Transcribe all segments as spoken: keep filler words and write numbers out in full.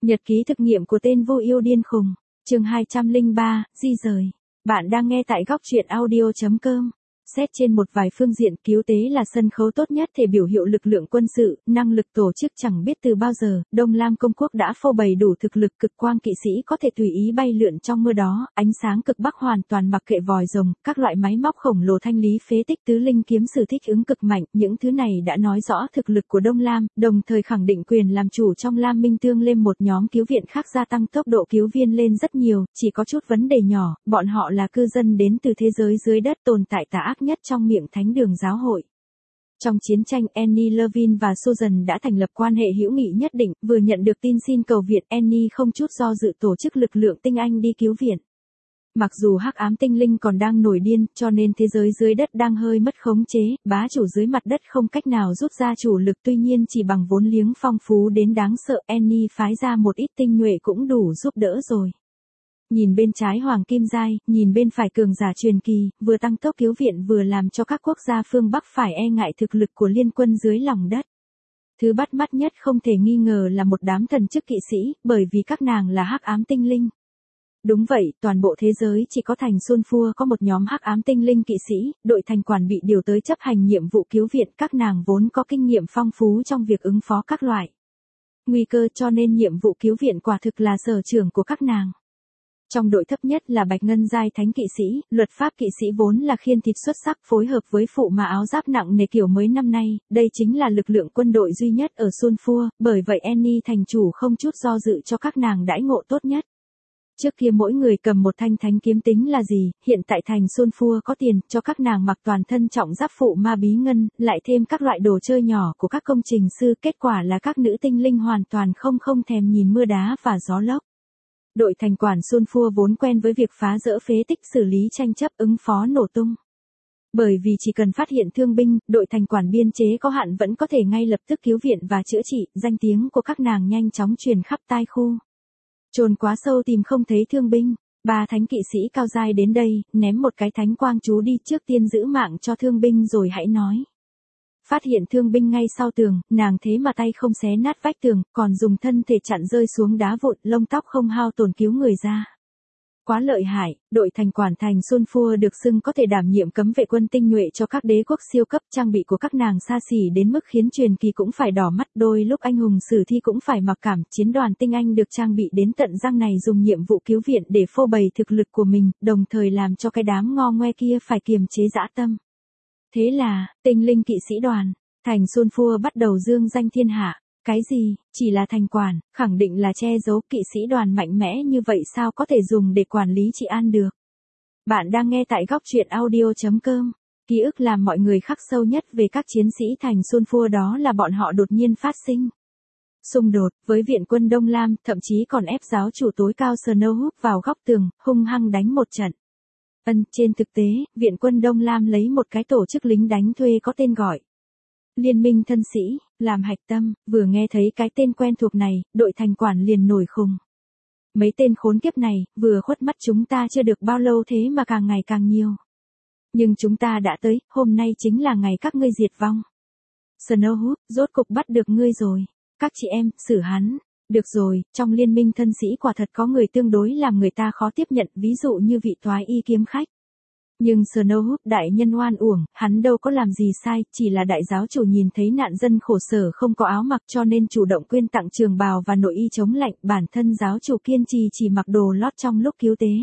Nhật ký thực nghiệm của tên vô yêu điên khùng. Chương hai trăm lẻ ba, di rời. Bạn đang nghe tại góc truyện audio chấm com. Xét trên một vài phương diện, cứu tế là sân khấu tốt nhất để biểu hiệu lực lượng quân sự, năng lực tổ chức chẳng biết từ bao giờ, Đông Lam công quốc đã phô bày đủ thực lực, cực quang kỵ sĩ có thể tùy ý bay lượn trong mưa đó, ánh sáng cực bắc hoàn toàn mặc kệ vòi rồng, các loại máy móc khổng lồ thanh lý phế tích tứ linh kiếm sử thích ứng cực mạnh, những thứ này đã nói rõ thực lực của Đông Lam, đồng thời khẳng định quyền làm chủ trong Lam Minh Tương lên một nhóm cứu viện khác, gia tăng tốc độ cứu viên lên rất nhiều, chỉ có chút vấn đề nhỏ, bọn họ là cư dân đến từ thế giới dưới đất tồn tại tà ác nhất trong miệng thánh đường giáo hội. Trong chiến tranh, Annie Levin và Susan đã thành lập quan hệ hữu nghị nhất định, vừa nhận được tin xin cầu viện, Annie không chút do dự tổ chức lực lượng tinh anh đi cứu viện. Mặc dù hắc ám tinh linh còn đang nổi điên, cho nên thế giới dưới đất đang hơi mất khống chế, bá chủ dưới mặt đất không cách nào rút ra chủ lực, tuy nhiên chỉ bằng vốn liếng phong phú đến đáng sợ, Annie phái ra một ít tinh nhuệ cũng đủ giúp đỡ rồi. Nhìn bên trái Hoàng Kim Giai, nhìn bên phải cường giả truyền kỳ, vừa tăng tốc cứu viện vừa làm cho các quốc gia phương Bắc phải e ngại thực lực của liên quân dưới lòng đất. Thứ bắt mắt nhất không thể nghi ngờ là một đám thần chức kỵ sĩ, bởi vì các nàng là hắc ám tinh linh. Đúng vậy, toàn bộ thế giới chỉ có thành Sunfur có một nhóm hắc ám tinh linh kỵ sĩ, đội thành quản bị điều tới chấp hành nhiệm vụ cứu viện, các nàng vốn có kinh nghiệm phong phú trong việc ứng phó các loại nguy cơ, cho nên nhiệm vụ cứu viện quả thực là sở trường của các nàng. Trong đội thấp nhất là Bạch Ngân Giai Thánh Kỵ Sĩ, luật pháp kỵ sĩ vốn là khiên thịt xuất sắc, phối hợp với phụ mà áo giáp nặng nề kiểu mới năm nay, đây chính là lực lượng quân đội duy nhất ở Sunfur, bởi vậy Annie thành chủ không chút do dự cho các nàng đãi ngộ tốt nhất. Trước kia mỗi người cầm một thanh thánh kiếm tính là gì, hiện tại thành Sunfur có tiền, cho các nàng mặc toàn thân trọng giáp phụ ma bí ngân, lại thêm các loại đồ chơi nhỏ của các công trình sư, kết quả là các nữ tinh linh hoàn toàn không không thèm nhìn mưa đá và gió lốc. Đội thành quản Sunfur vốn quen với việc phá rỡ phế tích, xử lý tranh chấp, ứng phó nổ tung. Bởi vì chỉ cần phát hiện thương binh, đội thành quản biên chế có hạn vẫn có thể ngay lập tức cứu viện và chữa trị, danh tiếng của các nàng nhanh chóng truyền khắp tai khu. Chồn quá sâu tìm không thấy thương binh, ba thánh kỵ sĩ cao giai đến đây, ném một cái thánh quang chú đi, trước tiên giữ mạng cho thương binh rồi hãy nói. Phát hiện thương binh ngay sau tường, nàng thế mà tay không xé nát vách tường, còn dùng thân thể chặn rơi xuống đá vụn, lông tóc không hao tổn cứu người ra. Quá lợi hại, đội thành quản thành Sunfur được xưng có thể đảm nhiệm cấm vệ quân tinh nhuệ cho các đế quốc siêu cấp, trang bị của các nàng xa xỉ đến mức khiến truyền kỳ cũng phải đỏ mắt, đôi lúc anh hùng sử thi cũng phải mặc cảm, chiến đoàn tinh anh được trang bị đến tận răng này dùng nhiệm vụ cứu viện để phô bày thực lực của mình, đồng thời làm cho cái đám ngo ngoe kia phải kiềm chế dã tâm. Thế là, tinh linh kỵ sĩ đoàn, thành Sunfur bắt đầu dương danh thiên hạ. Cái gì, chỉ là thành quản, khẳng định là che giấu, kỵ sĩ đoàn mạnh mẽ như vậy sao có thể dùng để quản lý trị an được. Bạn đang nghe tại góc truyện audio chấm com. Ký ức làm mọi người khắc sâu nhất về các chiến sĩ thành Sunfur đó là bọn họ đột nhiên phát sinh xung đột với viện quân Đông Lam, thậm chí còn ép giáo chủ tối cao Snowhoop vào góc tường, hung hăng đánh một trận. Ân, trên thực tế, viện quân Đông Lam lấy một cái tổ chức lính đánh thuê có tên gọi Liên minh thân sĩ, làm hạch tâm, vừa nghe thấy cái tên quen thuộc này, đội thành quản liền nổi khùng. Mấy tên khốn kiếp này, vừa khuất mắt chúng ta chưa được bao lâu thế mà càng ngày càng nhiều. Nhưng chúng ta đã tới, hôm nay chính là ngày các ngươi diệt vong. Snowhoop, rốt cục bắt được ngươi rồi. Các chị em, xử hắn. Được rồi, trong liên minh thân sĩ quả thật có người tương đối làm người ta khó tiếp nhận, ví dụ như vị toái y kiếm khách. Nhưng Snowhoop đại nhân oan uổng, hắn đâu có làm gì sai, chỉ là đại giáo chủ nhìn thấy nạn dân khổ sở không có áo mặc cho nên chủ động quyên tặng trường bào và nội y chống lạnh, bản thân giáo chủ kiên trì chỉ mặc đồ lót trong lúc cứu tế.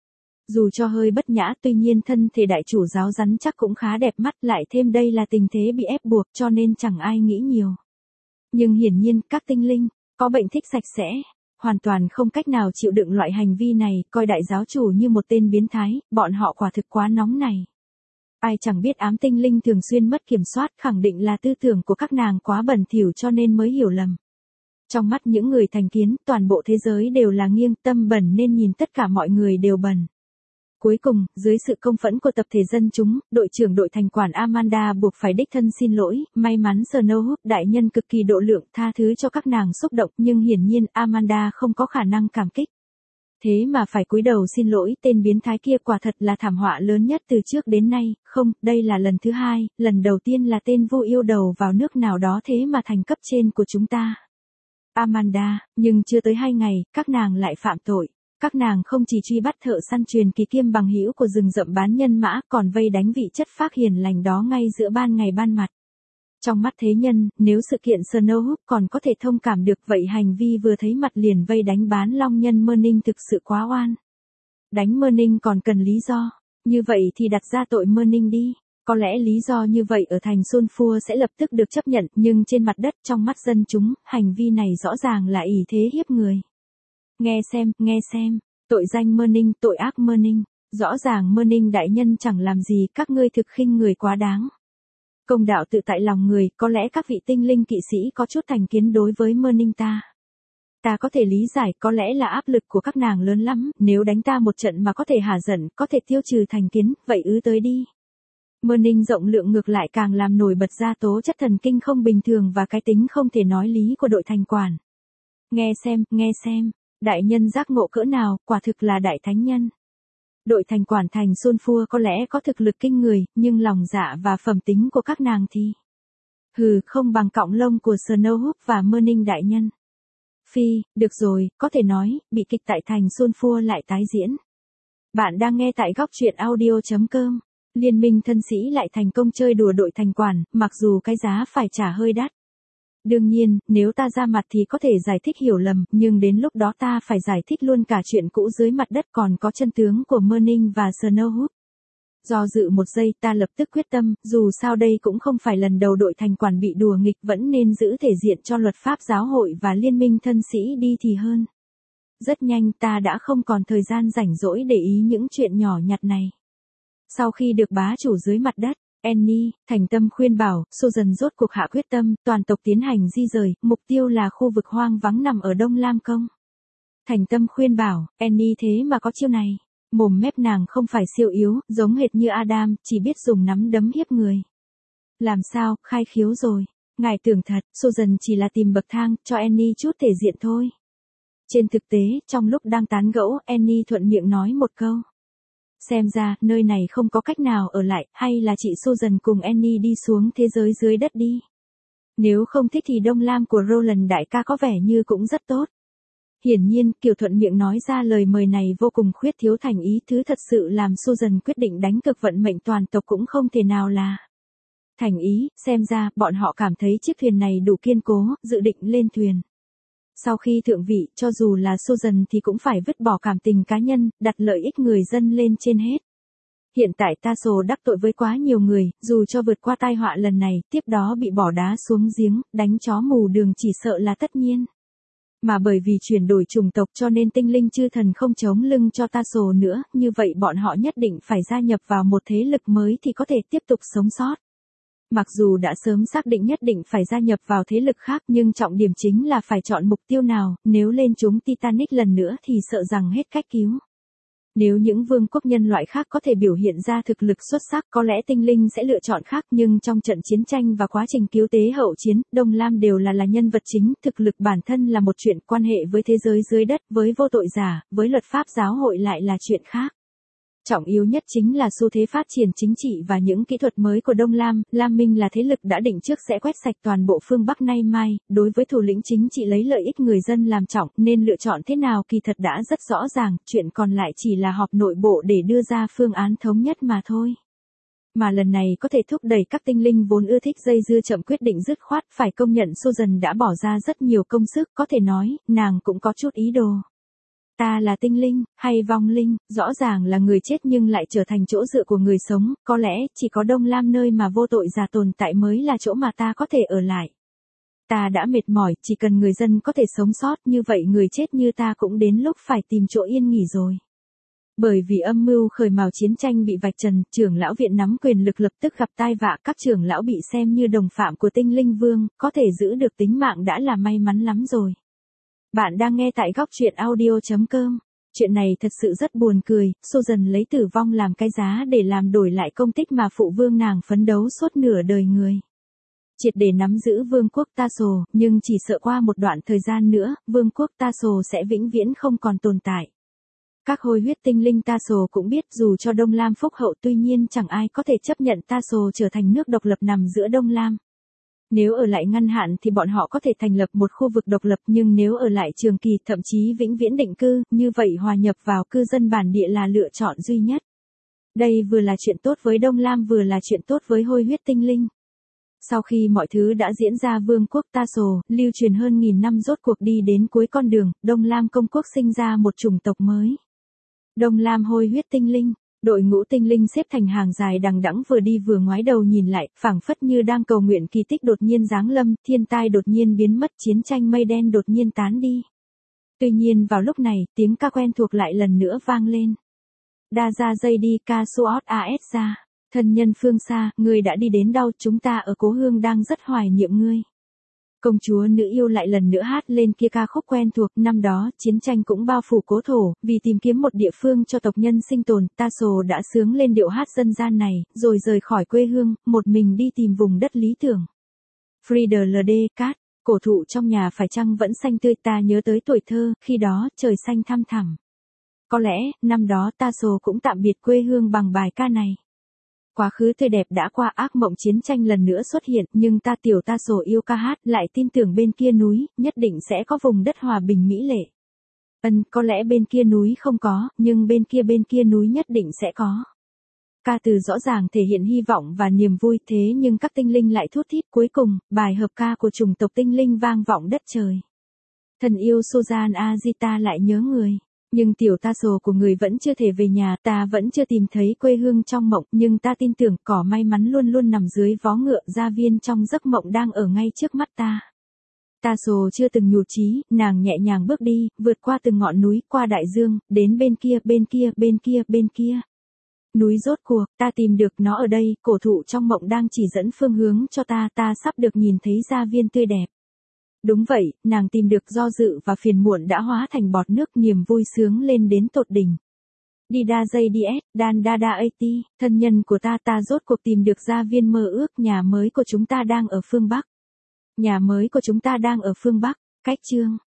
Dù cho hơi bất nhã, tuy nhiên thân thể đại chủ giáo rắn chắc cũng khá đẹp mắt, lại thêm đây là tình thế bị ép buộc cho nên chẳng ai nghĩ nhiều. Nhưng hiển nhiên, các tinh linh có bệnh thích sạch sẽ, hoàn toàn không cách nào chịu đựng loại hành vi này, coi đại giáo chủ như một tên biến thái, bọn họ quả thực quá nóng này. Ai chẳng biết ám tinh linh thường xuyên mất kiểm soát, khẳng định là tư tưởng của các nàng quá bẩn thỉu cho nên mới hiểu lầm. Trong mắt những người thành kiến, toàn bộ thế giới đều là nghiêng, tâm bẩn nên nhìn tất cả mọi người đều bẩn. Cuối cùng, dưới sự công phẫn của tập thể dân chúng, đội trưởng đội thành quản Amanda buộc phải đích thân xin lỗi, may mắn Snowhoop đại nhân cực kỳ độ lượng tha thứ cho các nàng xúc động, nhưng hiển nhiên Amanda không có khả năng cảm kích. Thế mà phải cúi đầu xin lỗi, tên biến thái kia quả thật là thảm họa lớn nhất từ trước đến nay, không, đây là lần thứ hai, lần đầu tiên là tên vô yêu đầu vào nước nào đó thế mà thành cấp trên của chúng ta. Amanda, nhưng chưa tới hai ngày, các nàng lại phạm tội. Các nàng không chỉ truy bắt thợ săn truyền kỳ kiêm bằng hữu của rừng rậm bán nhân mã, còn vây đánh vị chất phác hiền lành đó ngay giữa ban ngày ban mặt. Trong mắt thế nhân, nếu sự kiện Snowhook còn có thể thông cảm được, vậy hành vi vừa thấy mặt liền vây đánh bán long nhân Merning thực sự quá oan. Đánh Merning còn cần lý do, như vậy thì đặt ra tội Merning đi. Có lẽ lý do như vậy ở thành Sulfur sẽ lập tức được chấp nhận, nhưng trên mặt đất trong mắt dân chúng, hành vi này rõ ràng là ỷ thế hiếp người. Nghe xem, nghe xem, tội danh Merning, tội ác Merning, rõ ràng Merning đại nhân chẳng làm gì, các ngươi thực khinh người quá đáng. Công đạo tự tại lòng người, có lẽ các vị tinh linh kỵ sĩ có chút thành kiến đối với Merning ta. Ta có thể lý giải, có lẽ là áp lực của các nàng lớn lắm, nếu đánh ta một trận mà có thể hả giận, có thể tiêu trừ thành kiến, vậy ứ tới đi. Merning rộng lượng ngược lại càng làm nổi bật ra tố chất thần kinh không bình thường và cái tính không thể nói lý của đội thành quản. Nghe xem, nghe xem, đại nhân giác ngộ cỡ nào, quả thực là đại thánh nhân. Đội thành quản thành Sulfur có lẽ có thực lực kinh người, nhưng lòng dạ và phẩm tính của các nàng thì... Hừ, không bằng cọng lông của Snowhook và Merning đại nhân. Phi, được rồi, có thể nói, bị kịch tại thành Sulfur lại tái diễn. Bạn đang nghe tại góc truyện audio chấm com. Liên minh thân sĩ lại thành công chơi đùa đội thành quản, mặc dù cái giá phải trả hơi đắt. Đương nhiên, nếu ta ra mặt thì có thể giải thích hiểu lầm, nhưng đến lúc đó ta phải giải thích luôn cả chuyện cũ dưới mặt đất còn có chân tướng của Merning và Snowhook. Do dự một giây ta lập tức quyết tâm, dù sao đây cũng không phải lần đầu đội thành quản bị đùa nghịch, vẫn nên giữ thể diện cho luật pháp giáo hội và liên minh thân sĩ đi thì hơn. Rất nhanh ta đã không còn thời gian rảnh rỗi để ý những chuyện nhỏ nhặt này. Sau khi được bá chủ dưới mặt đất, Annie, thành tâm khuyên bảo, Susan rốt cuộc hạ quyết tâm, toàn tộc tiến hành di rời, mục tiêu là khu vực hoang vắng nằm ở Đông Lam Công. Thành tâm khuyên bảo, Annie thế mà có chiêu này. Mồm mép nàng không phải siêu yếu, giống hệt như Adam, chỉ biết dùng nắm đấm hiếp người. Làm sao, khai khiếu rồi. Ngài tưởng thật, Susan chỉ là tìm bậc thang, cho Annie chút thể diện thôi. Trên thực tế, trong lúc đang tán gẫu, Annie thuận miệng nói một câu. Xem ra, nơi này không có cách nào ở lại, hay là chị Susan cùng Annie đi xuống thế giới dưới đất đi. Nếu không thích thì Đông Lam của Roland đại ca có vẻ như cũng rất tốt. Hiển nhiên, kiểu thuận miệng nói ra lời mời này vô cùng khuyết thiếu thành ý, thứ thật sự làm Susan quyết định đánh cược vận mệnh toàn tộc cũng không thể nào là thành ý, xem ra, bọn họ cảm thấy chiếc thuyền này đủ kiên cố, dự định lên thuyền. Sau khi thượng vị, cho dù là Susan thì cũng phải vứt bỏ cảm tình cá nhân, đặt lợi ích người dân lên trên hết. Hiện tại Tasso đắc tội với quá nhiều người, dù cho vượt qua tai họa lần này, tiếp đó bị bỏ đá xuống giếng, đánh chó mù đường chỉ sợ là tất nhiên. Mà bởi vì chuyển đổi chủng tộc cho nên tinh linh chư thần không chống lưng cho Tasso nữa, như vậy bọn họ nhất định phải gia nhập vào một thế lực mới thì có thể tiếp tục sống sót. Mặc dù đã sớm xác định nhất định phải gia nhập vào thế lực khác nhưng trọng điểm chính là phải chọn mục tiêu nào, nếu lên chúng Titanic lần nữa thì sợ rằng hết cách cứu. Nếu những vương quốc nhân loại khác có thể biểu hiện ra thực lực xuất sắc có lẽ tinh linh sẽ lựa chọn khác, nhưng trong trận chiến tranh và quá trình cứu tế hậu chiến, Đông Lam đều là là nhân vật chính, thực lực bản thân là một chuyện, quan hệ với thế giới dưới đất, với vô tội giả, với luật pháp giáo hội lại là chuyện khác. Trọng yếu nhất chính là xu thế phát triển chính trị và những kỹ thuật mới của Đông Lam. Lam Minh là thế lực đã định trước sẽ quét sạch toàn bộ phương Bắc nay mai, đối với thủ lĩnh chính trị lấy lợi ích người dân làm trọng, nên lựa chọn thế nào kỳ thật đã rất rõ ràng, chuyện còn lại chỉ là họp nội bộ để đưa ra phương án thống nhất mà thôi. Mà lần này có thể thúc đẩy các tinh linh vốn ưa thích dây dưa chậm quyết định dứt khoát, phải công nhận Susan đã bỏ ra rất nhiều công sức, có thể nói, nàng cũng có chút ý đồ. Ta là tinh linh, hay vong linh, rõ ràng là người chết nhưng lại trở thành chỗ dựa của người sống, có lẽ chỉ có Đông Lam nơi mà vô tội giả tồn tại mới là chỗ mà ta có thể ở lại. Ta đã mệt mỏi, chỉ cần người dân có thể sống sót, như vậy người chết như ta cũng đến lúc phải tìm chỗ yên nghỉ rồi. Bởi vì âm mưu khởi mào chiến tranh bị vạch trần, trưởng lão viện nắm quyền lực lập tức gặp tai vạ, các trưởng lão bị xem như đồng phạm của tinh linh vương, có thể giữ được tính mạng đã là may mắn lắm rồi. Bạn đang nghe tại góc truyện audio chấm com. Chuyện này thật sự rất buồn cười, Susan lấy tử vong làm cái giá để làm đổi lại công tích mà phụ vương nàng phấn đấu suốt nửa đời người. Triệt để nắm giữ vương quốc Tasso, nhưng chỉ sợ qua một đoạn thời gian nữa, vương quốc Tasso sẽ vĩnh viễn không còn tồn tại. Các hôi huyết tinh linh Tasso cũng biết dù cho Đông Lam phúc hậu tuy nhiên chẳng ai có thể chấp nhận Tasso trở thành nước độc lập nằm giữa Đông Lam. Nếu ở lại ngăn hạn thì bọn họ có thể thành lập một khu vực độc lập, nhưng nếu ở lại trường kỳ, thậm chí vĩnh viễn định cư, như vậy hòa nhập vào cư dân bản địa là lựa chọn duy nhất. Đây vừa là chuyện tốt với Đông Lam vừa là chuyện tốt với hôi huyết tinh linh. Sau khi mọi thứ đã diễn ra, vương quốc Tasso, lưu truyền hơn nghìn năm rốt cuộc đi đến cuối con đường, Đông Lam công quốc sinh ra một chủng tộc mới. Đông Lam hôi huyết tinh linh. Đội ngũ tinh linh xếp thành hàng dài đằng đẵng, vừa đi vừa ngoái đầu nhìn lại, phảng phất như đang cầu nguyện kỳ tích đột nhiên giáng lâm, thiên tai đột nhiên biến mất, chiến tranh mây đen đột nhiên tán đi. Tuy nhiên vào lúc này, tiếng ca quen thuộc lại lần nữa vang lên. Đa ra dây đi ca suot as ra. Thân nhân phương xa, ngươi đã đi đến đâu, chúng ta ở cố hương đang rất hoài niệm ngươi. Công chúa nữ yêu lại lần nữa hát lên kia ca khúc quen thuộc. Năm đó, chiến tranh cũng bao phủ cố thổ, vì tìm kiếm một địa phương cho tộc nhân sinh tồn, Tasso đã xướng lên điệu hát dân gian này, rồi rời khỏi quê hương, một mình đi tìm vùng đất lý tưởng. Frieder lờ đê, cát, cổ thụ trong nhà phải chăng vẫn xanh tươi, ta nhớ tới tuổi thơ, khi đó, trời xanh thăm thẳm. Có lẽ, năm đó Tasso cũng tạm biệt quê hương bằng bài ca này. Quá khứ tươi đẹp đã qua, ác mộng chiến tranh lần nữa xuất hiện, nhưng ta tiểu Tasso yêu ca hát, lại tin tưởng bên kia núi, nhất định sẽ có vùng đất hòa bình mỹ lệ. Ân, có lẽ bên kia núi không có, nhưng bên kia bên kia núi nhất định sẽ có. Ca từ rõ ràng thể hiện hy vọng và niềm vui, thế nhưng các tinh linh lại thút thít. Cuối cùng, bài hợp ca của chủng tộc tinh linh vang vọng đất trời. Thần yêu Sozan Azita lại nhớ người. Nhưng tiểu Tasso của người vẫn chưa thể về nhà, ta vẫn chưa tìm thấy quê hương trong mộng, nhưng ta tin tưởng cỏ may mắn luôn luôn nằm dưới vó ngựa, gia viên trong giấc mộng đang ở ngay trước mắt ta. Tasso chưa từng nhụt chí, nàng nhẹ nhàng bước đi, vượt qua từng ngọn núi, qua đại dương, đến bên kia, bên kia, bên kia, bên kia. Núi rốt cuộc, ta tìm được nó ở đây, cổ thụ trong mộng đang chỉ dẫn phương hướng cho ta, ta sắp được nhìn thấy gia viên tươi đẹp. Đúng vậy, nàng tìm được, do dự và phiền muộn đã hóa thành bọt nước, niềm vui sướng lên đến tột đỉnh. Đi đa dây đi s, đan đa đa at, thân nhân của ta, ta rốt cuộc tìm được gia viên mơ ước, nhà mới của chúng ta đang ở phương Bắc. Nhà mới của chúng ta đang ở phương Bắc, cách chương.